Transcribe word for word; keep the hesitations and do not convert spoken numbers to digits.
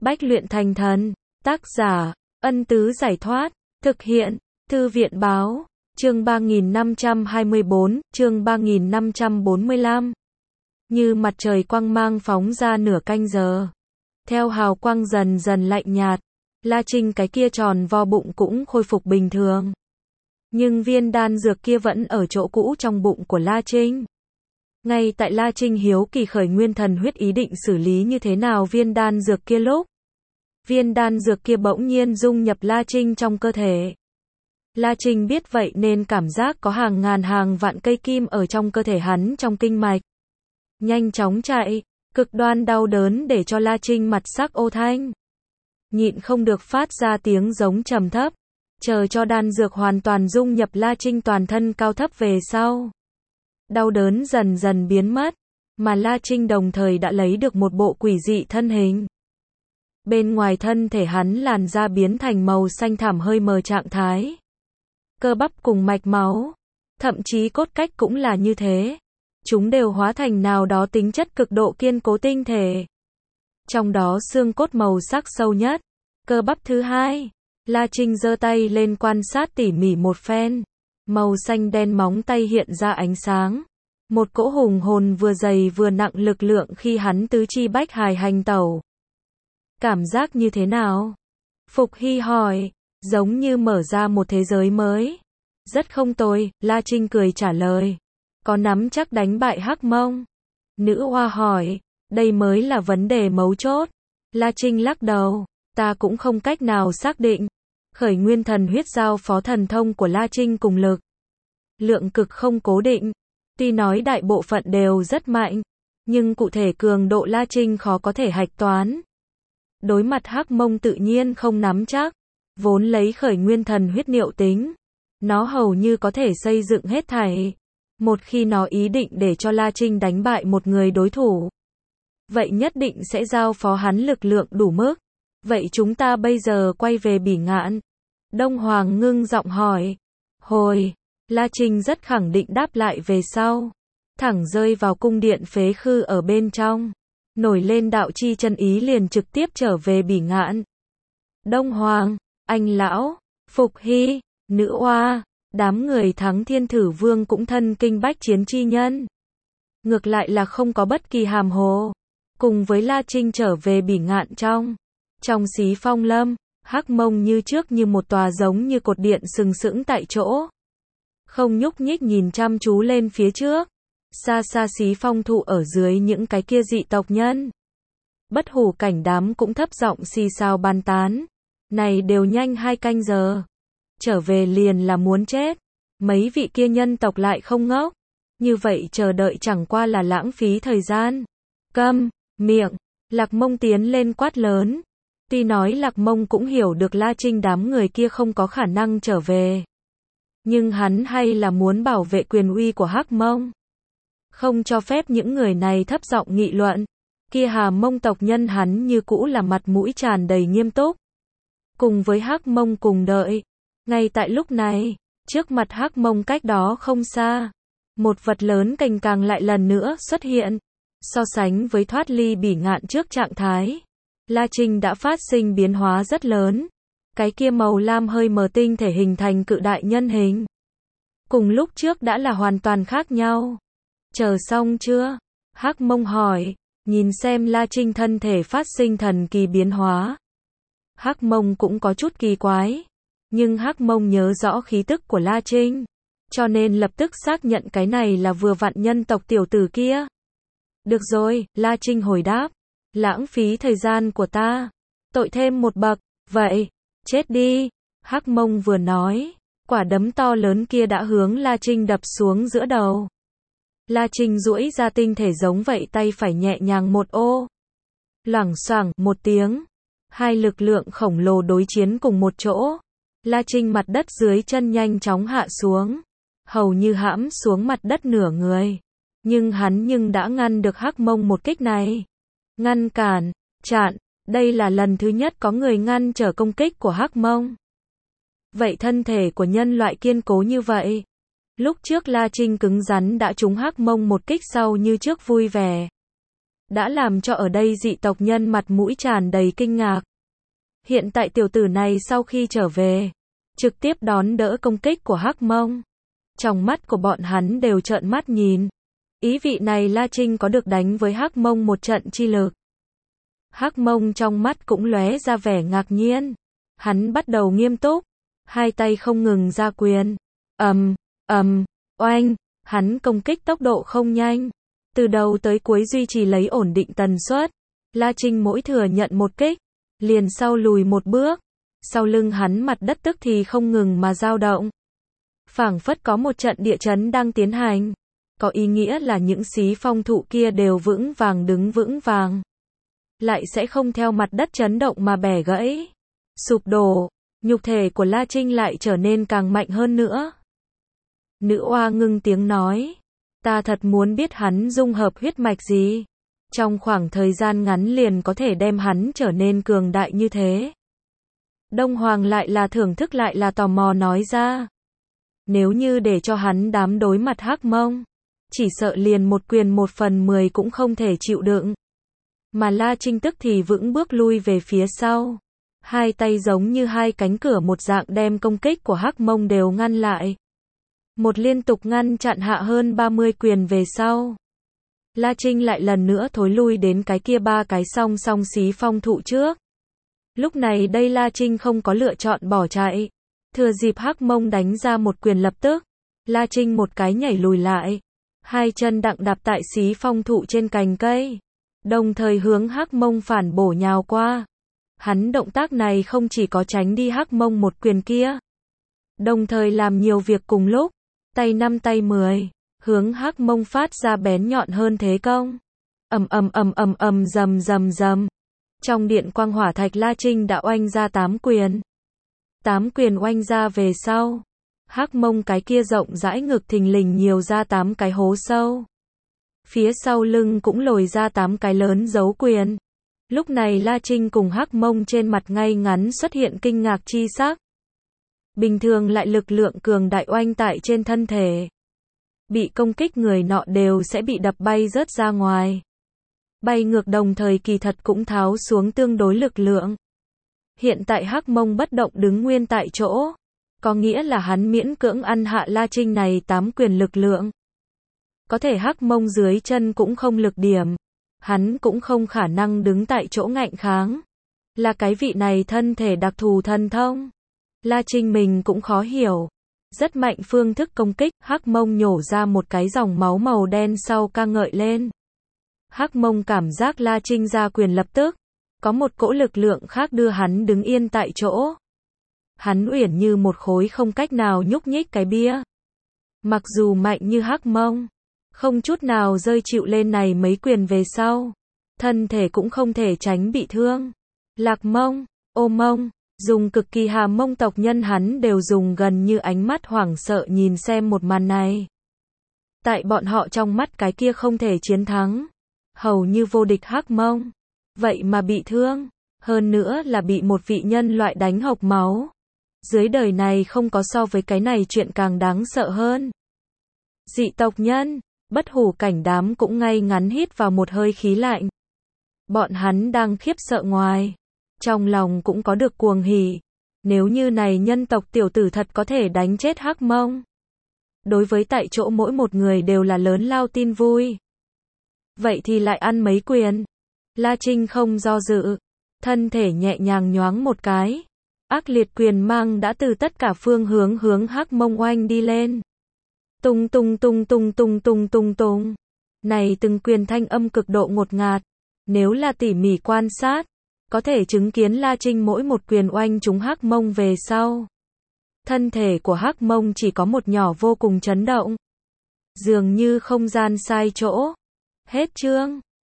Bách luyện thành thần. Tác giả, Ân Tứ Giải Thoát. Thực hiện, Thư viện Báo. Chương ba nghìn năm trăm hai mươi bốn, chương ba nghìn năm trăm bốn mươi lăm. Như mặt trời quang mang phóng ra nửa canh giờ. Theo hào quang dần dần lạnh nhạt, La Trinh cái kia tròn vo bụng cũng khôi phục bình thường. Nhưng viên đan dược kia vẫn ở chỗ cũ trong bụng của La Trinh. Ngay tại La Trinh hiếu kỳ khởi nguyên thần huyết ý định xử lý như thế nào viên đan dược kia lúc, viên đan dược kia bỗng nhiên dung nhập La Trinh trong cơ thể. La Trinh biết vậy nên cảm giác có hàng ngàn hàng vạn cây kim ở trong cơ thể hắn trong kinh mạch. Nhanh chóng chạy, cực đoan đau đớn để cho La Trinh mặt sắc ô thanh. Nhịn không được phát ra tiếng giống trầm thấp, chờ cho đan dược hoàn toàn dung nhập La Trinh toàn thân cao thấp về sau. Đau đớn dần dần biến mất, mà La Trinh đồng thời đã lấy được một bộ quỷ dị thân hình. Bên ngoài thân thể hắn làn da biến thành màu xanh thẳm hơi mờ trạng thái. Cơ bắp cùng mạch máu, thậm chí cốt cách cũng là như thế. Chúng đều hóa thành nào đó tính chất cực độ kiên cố tinh thể. Trong đó xương cốt màu sắc sâu nhất, cơ bắp thứ hai. La Trinh giơ tay lên quan sát tỉ mỉ một phen. Màu xanh đen móng tay hiện ra ánh sáng. Một cỗ hùng hồn vừa dày vừa nặng lực lượng khi hắn tứ chi bách hài hành tẩu. Cảm giác như thế nào? Phục Hy hỏi. Giống như mở ra một thế giới mới. Rất không tồi, La Trinh cười trả lời. Có nắm chắc đánh bại Hắc Mông? Nữ hoa hỏi. Đây mới là vấn đề mấu chốt. La Trinh lắc đầu. Ta cũng không cách nào xác định. Khởi nguyên thần huyết giao phó thần thông của La Trinh cùng lực lượng cực không cố định. Tuy nói đại bộ phận đều rất mạnh, nhưng cụ thể cường độ La Trinh khó có thể hạch toán. Đối mặt Hắc Mông tự nhiên không nắm chắc. Vốn lấy khởi nguyên thần huyết niệu tính, nó hầu như có thể xây dựng hết thảy. Một khi nó ý định để cho La Trinh đánh bại một người đối thủ, vậy nhất định sẽ giao phó hắn lực lượng đủ mức. Vậy chúng ta bây giờ quay về Bỉ Ngạn. Đông Hoàng ngưng giọng hỏi. Hồi, La Trinh rất khẳng định đáp lại về sau. Thẳng rơi vào cung điện phế khư ở bên trong. Nổi lên đạo chi chân ý liền trực tiếp trở về Bỉ Ngạn. Đông Hoàng, anh lão, Phục Hy, nữ oa, đám người thắng Thiên Thử Vương cũng thân kinh bách chiến chi nhân. Ngược lại là không có bất kỳ hàm hồ. Cùng với La Trinh trở về Bỉ Ngạn trong. Trong Xí Phong Lâm, Hắc Mông như trước như một tòa giống như cột điện sừng sững tại chỗ. Không nhúc nhích nhìn chăm chú lên phía trước. Xa xa Xí Phong thụ ở dưới những cái kia dị tộc nhân. Bất hủ cảnh đám cũng thấp giọng xì xào bàn tán. Này đều nhanh hai canh giờ. Trở về liền là muốn chết. Mấy vị kia nhân tộc lại không ngốc. Như vậy chờ đợi chẳng qua là lãng phí thời gian. Câm, miệng, Lạc Mông tiến lên quát lớn. Tuy nói Lạc Mông cũng hiểu được La Trinh đám người kia không có khả năng trở về. Nhưng hắn hay là muốn bảo vệ quyền uy của Hắc Mông. Không cho phép những người này thấp giọng nghị luận. Kia Hà Mông tộc nhân hắn như cũ là mặt mũi tràn đầy nghiêm túc. Cùng với Hắc Mông cùng đợi. Ngay tại lúc này, trước mặt Hắc Mông cách đó không xa. Một vật lớn cành càng lại lần nữa xuất hiện. So sánh với thoát ly Bỉ Ngạn trước trạng thái, La Trinh đã phát sinh biến hóa rất lớn. Cái kia màu lam hơi mờ tinh thể hình thành cự đại nhân hình. Cùng lúc trước đã là hoàn toàn khác nhau. Chờ xong chưa? Hắc Mông hỏi, nhìn xem La Trinh thân thể phát sinh thần kỳ biến hóa. Hắc Mông cũng có chút kỳ quái. Nhưng Hắc Mông nhớ rõ khí tức của La Trinh. Cho nên lập tức xác nhận cái này là vừa vặn nhân tộc tiểu tử kia. Được rồi, La Trinh hồi đáp. Lãng phí thời gian của ta. Tội thêm một bậc. Vậy, chết đi. Hắc Mông vừa nói. Quả đấm to lớn kia đã hướng La Trinh đập xuống giữa đầu. La Trinh duỗi ra tinh thể giống vậy tay phải nhẹ nhàng một ô. Loảng xoảng một tiếng. Hai lực lượng khổng lồ đối chiến cùng một chỗ. La Trinh mặt đất dưới chân nhanh chóng hạ xuống. Hầu như hãm xuống mặt đất nửa người. Nhưng hắn nhưng đã ngăn được Hắc Mông một kích này. Ngăn cản, chặn, đây là lần thứ nhất có người ngăn trở công kích của Hắc Mông. Vậy thân thể của nhân loại kiên cố như vậy. Lúc trước La Trinh cứng rắn đã trúng Hắc Mông một kích sau như trước vui vẻ. đã làm cho ở đây dị tộc nhân mặt mũi tràn đầy kinh ngạc. Hiện tại tiểu tử này sau khi trở về, trực tiếp đón đỡ công kích của Hắc Mông. Trong mắt của bọn hắn đều trợn mắt nhìn. Ý vị này La Trinh có được đánh với Hắc Mông một trận chi lực. Hắc Mông trong mắt cũng lóe ra vẻ ngạc nhiên. Hắn bắt đầu nghiêm túc, hai tay không ngừng ra quyền. Ầm, ầm, oanh, hắn công kích tốc độ không nhanh, từ đầu tới cuối duy trì lấy ổn định tần suất. La Trinh mỗi thừa nhận một kích, liền sau lùi một bước, sau lưng hắn mặt đất tức thì không ngừng mà dao động. Phảng phất có một trận địa chấn đang tiến hành, có ý nghĩa là những xí phong thụ kia đều vững vàng đứng vững vàng, lại sẽ không theo mặt đất chấn động mà bẻ gãy, sụp đổ. Nhục thể của La Trinh lại trở nên càng mạnh hơn nữa. Nữ oa ngưng tiếng nói, ta thật muốn biết hắn dung hợp huyết mạch gì, trong khoảng thời gian ngắn liền có thể đem hắn trở nên cường đại như thế. Đông Hoàng lại là thưởng thức lại là tò mò nói ra, nếu như để cho hắn đám đối mặt Hắc Mông, chỉ sợ liền một quyền một phần mười cũng không thể chịu đựng. Mà La Trinh tức thì vững bước lui về phía sau, hai tay giống như hai cánh cửa một dạng đem công kích của Hắc Mông đều ngăn lại. Một liên tục ngăn chặn hạ hơn ba mươi quyền về sau, La Trinh lại lần nữa thối lui đến cái kia ba cái song song xí phong thụ trước. Lúc này đây La Trinh không có lựa chọn bỏ chạy, thừa dịp Hắc Mông đánh ra một quyền lập tức, La Trinh một cái nhảy lùi lại, hai chân đặng đạp tại xí phong thụ trên cành cây, đồng thời hướng Hắc Mông phản bổ nhào qua. Hắn động tác này không chỉ có tránh đi Hắc Mông một quyền kia, đồng thời làm nhiều việc cùng lúc, tay năm tay mười, hướng Hắc Mông phát ra bén nhọn hơn thế công. Ầm ầm ầm ầm ầm rầm rầm rầm. Trong điện quang hỏa thạch La Trinh đã oanh ra tám quyền. Tám quyền oanh ra về sau, Hắc Mông cái kia rộng rãi ngực thình lình nhiều ra tám cái hố sâu. Phía sau lưng cũng lồi ra tám cái lớn dấu quyền. Lúc này La Trinh cùng Hắc Mông trên mặt ngay ngắn xuất hiện kinh ngạc chi sắc. Bình thường lại lực lượng cường đại oanh tại trên thân thể, bị công kích người nọ đều sẽ bị đập bay rớt ra ngoài. Bay ngược đồng thời kỳ thật cũng tháo xuống tương đối lực lượng. Hiện tại Hắc Mông bất động đứng nguyên tại chỗ, có nghĩa là hắn miễn cưỡng ăn hạ La Trinh này tám quyền lực lượng. Có thể Hắc Mông dưới chân cũng không lực điểm, hắn cũng không khả năng đứng tại chỗ ngạnh kháng. Là cái vị này thân thể đặc thù thần thông, La Trinh mình cũng khó hiểu. Rất mạnh phương thức công kích, Hắc Mông nhổ ra một cái dòng máu màu đen sau ca ngợi lên. Hắc Mông cảm giác La Trinh ra quyền lập tức, có một cỗ lực lượng khác đưa hắn đứng yên tại chỗ. Hắn uyển như một khối không cách nào nhúc nhích cái bia. Mặc dù mạnh như Hắc Mông, không chút nào rơi chịu lên này mấy quyền về sau, thân thể cũng không thể tránh bị thương. Lạc Mông, Ô Mông, dùng cực kỳ Hà Mông tộc nhân hắn đều dùng gần như ánh mắt hoảng sợ nhìn xem một màn này. Tại bọn họ trong mắt cái kia không thể chiến thắng, hầu như vô địch Hắc Mông, vậy mà bị thương, hơn nữa là bị một vị nhân loại đánh hộc máu. Dưới đời này không có so với cái này chuyện càng đáng sợ hơn. Dị tộc nhân, bất hủ cảnh đám cũng ngay ngắn hít vào một hơi khí lạnh. Bọn hắn đang khiếp sợ ngoài, trong lòng cũng có được cuồng hỉ. Nếu như này nhân tộc tiểu tử thật có thể đánh chết Hắc Mông, đối với tại chỗ mỗi một người đều là lớn lao tin vui. Vậy thì lại ăn mấy quyền. La Trinh không do dự, thân thể nhẹ nhàng nhoáng một cái, ác liệt quyền mang đã từ tất cả phương hướng hướng Hắc Mông oanh đi lên. Tung tung tung tung tung tung tung tung. Này từng quyền thanh âm cực độ ngột ngạt, nếu là tỉ mỉ quan sát, có thể chứng kiến La Trinh mỗi một quyền oanh trúng Hắc Mông về sau, thân thể của Hắc Mông chỉ có một nhỏ vô cùng chấn động, dường như không gian sai chỗ. Hết chương.